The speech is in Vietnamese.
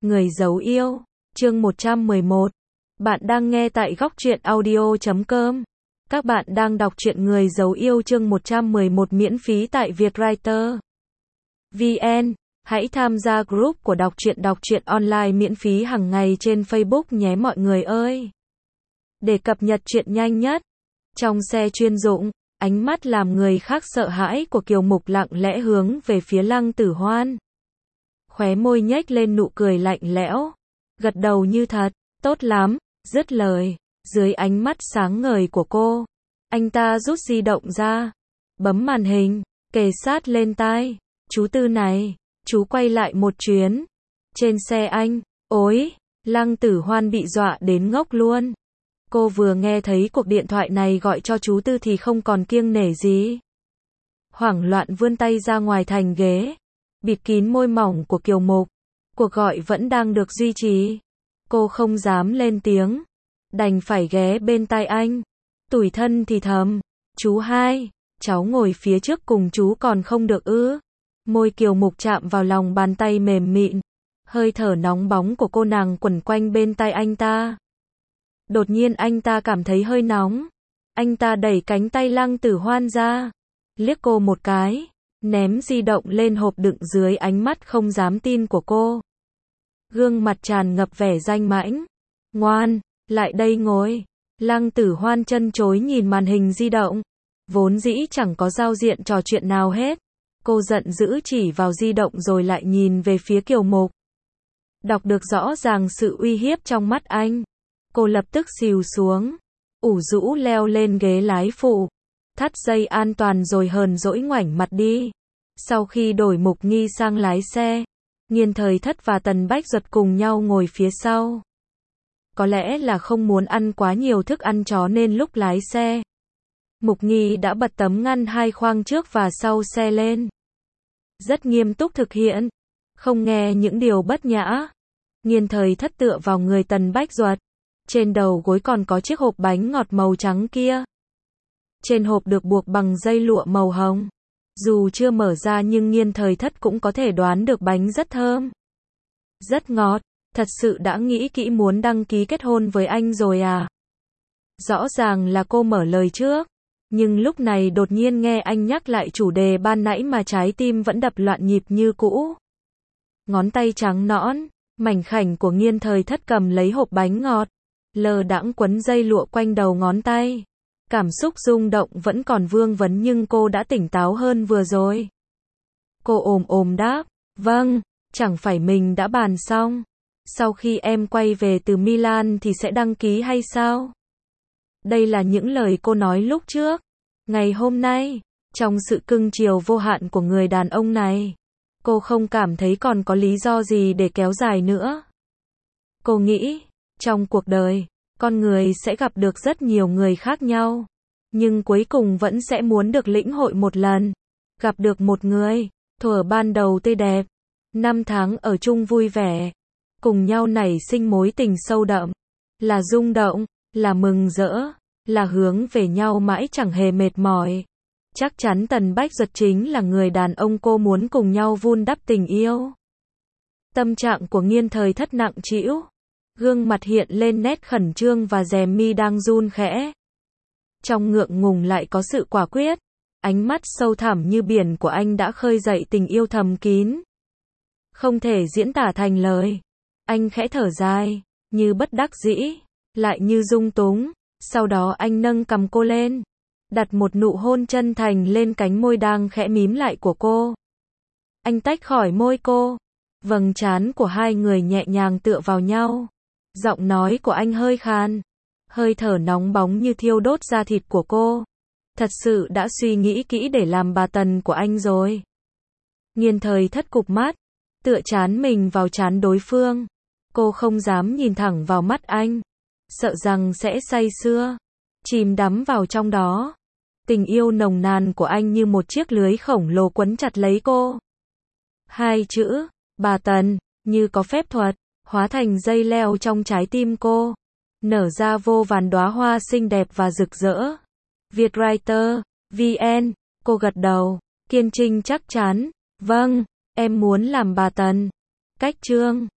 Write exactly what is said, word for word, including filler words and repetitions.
Người giấu yêu, chương một trăm mười một. Bạn đang nghe tại góc truyện audio chấm com. Các bạn đang đọc truyện Người giấu yêu chương một trăm mười một miễn phí tại Vietwriter. vê en. Hãy tham gia group của đọc truyện đọc truyện online miễn phí hàng ngày trên Facebook nhé mọi người ơi. Để cập nhật truyện nhanh nhất. Trong xe chuyên dụng, ánh mắt làm người khác sợ hãi của Kiều Mục lặng lẽ hướng về phía Lăng Tử Hoan. Khóe môi nhếch lên nụ cười lạnh lẽo, gật đầu như thật, tốt lắm, dứt lời, dưới ánh mắt sáng ngời của cô, anh ta rút di động ra, bấm màn hình, kề sát lên tai, chú Tư này, chú quay lại một chuyến, trên xe anh, ối, Lăng Tử Hoan bị dọa đến ngốc luôn. Cô vừa nghe thấy cuộc điện thoại này gọi cho chú Tư thì không còn kiêng nể gì. Hoảng loạn vươn tay ra ngoài thành ghế, bịt kín môi mỏng của Kiều Mục. Cuộc gọi vẫn đang được duy trì. Cô không dám lên tiếng, đành phải ghé bên tai anh, tủi thân thì thầm, chú hai, cháu ngồi phía trước cùng chú còn không được ư? Môi Kiều Mục chạm vào lòng bàn tay mềm mịn, hơi thở nóng bóng của cô nàng quẩn quanh bên tai anh ta. Đột nhiên anh ta cảm thấy hơi nóng, anh ta đẩy cánh tay Lăng Tử Hoan ra, liếc cô một cái, ném di động lên hộp đựng dưới ánh mắt không dám tin của cô. Gương mặt tràn ngập vẻ danh mãnh. Ngoan, lại đây ngồi. Lăng Tử Hoan chân chối nhìn màn hình di động. Vốn dĩ chẳng có giao diện trò chuyện nào hết. Cô giận dữ chỉ vào di động rồi lại nhìn về phía Kiều Mục. Đọc được rõ ràng sự uy hiếp trong mắt anh. Cô lập tức xìu xuống, ủ rũ leo lên ghế lái phụ, thắt dây an toàn rồi hờn dỗi ngoảnh mặt đi. Sau khi đổi Mục Nghi sang lái xe, Nghiên Thời Thất và Tần Bách Duật cùng nhau ngồi phía sau. Có lẽ là không muốn ăn quá nhiều thức ăn chó nên lúc lái xe, Mục Nghi đã bật tấm ngăn hai khoang trước và sau xe lên. Rất nghiêm túc thực hiện, không nghe những điều bất nhã. Nghiên Thời Thất tựa vào người Tần Bách Duật. Trên đầu gối còn có chiếc hộp bánh ngọt màu trắng kia. Trên hộp được buộc bằng dây lụa màu hồng. Dù chưa mở ra nhưng Nghiên Thời Thất cũng có thể đoán được bánh rất thơm, rất ngọt. Thật sự đã nghĩ kỹ muốn đăng ký kết hôn với anh rồi à? Rõ ràng là cô mở lời trước, nhưng lúc này đột nhiên nghe anh nhắc lại chủ đề ban nãy mà trái tim vẫn đập loạn nhịp như cũ. Ngón tay trắng nõn, mảnh khảnh của Nghiên Thời Thất cầm lấy hộp bánh ngọt, lờ đãng quấn dây lụa quanh đầu ngón tay. Cảm xúc rung động vẫn còn vương vấn nhưng cô đã tỉnh táo hơn vừa rồi. Cô ồm ồm đáp, vâng, chẳng phải mình đã bàn xong. Sau khi em quay về từ Milan thì sẽ đăng ký hay sao? Đây là những lời cô nói lúc trước. Ngày hôm nay, trong sự cưng chiều vô hạn của người đàn ông này, cô không cảm thấy còn có lý do gì để kéo dài nữa. Cô nghĩ, trong cuộc đời, con người sẽ gặp được rất nhiều người khác nhau, nhưng cuối cùng vẫn sẽ muốn được lĩnh hội một lần, gặp được một người, thuở ban đầu tươi đẹp, năm tháng ở chung vui vẻ, cùng nhau nảy sinh mối tình sâu đậm, là rung động, là mừng rỡ, là hướng về nhau mãi chẳng hề mệt mỏi. Chắc chắn Tần Bách Duật chính là người đàn ông cô muốn cùng nhau vun đắp tình yêu. Tâm trạng của Nghiên Thời Thất nặng trĩu. Gương mặt hiện lên nét khẩn trương và rèm mi đang run khẽ. Trong ngượng ngùng lại có sự quả quyết. Ánh mắt sâu thẳm như biển của anh đã khơi dậy tình yêu thầm kín. Không thể diễn tả thành lời. Anh khẽ thở dài, như bất đắc dĩ, lại như dung túng. Sau đó anh nâng cằm cô lên, đặt một nụ hôn chân thành lên cánh môi đang khẽ mím lại của cô. Anh tách khỏi môi cô. Vầng trán của hai người nhẹ nhàng tựa vào nhau. Giọng nói của anh hơi khàn, hơi thở nóng bóng như thiêu đốt da thịt của cô. Thật sự đã suy nghĩ kỹ để làm bà Tần của anh rồi. Nghiên Thời Thất cụp mắt, tựa trán mình vào trán đối phương. Cô không dám nhìn thẳng vào mắt anh, sợ rằng sẽ say sưa, chìm đắm vào trong đó. Tình yêu nồng nàn của anh như một chiếc lưới khổng lồ quấn chặt lấy cô. Hai chữ, bà Tần, như có phép thuật, hóa thành dây leo trong trái tim cô, nở ra vô vàn đóa hoa xinh đẹp và rực rỡ. Vietwriter, vê en, cô gật đầu, kiên trinh chắc chắn, vâng, em muốn làm bà Tần. Cách chương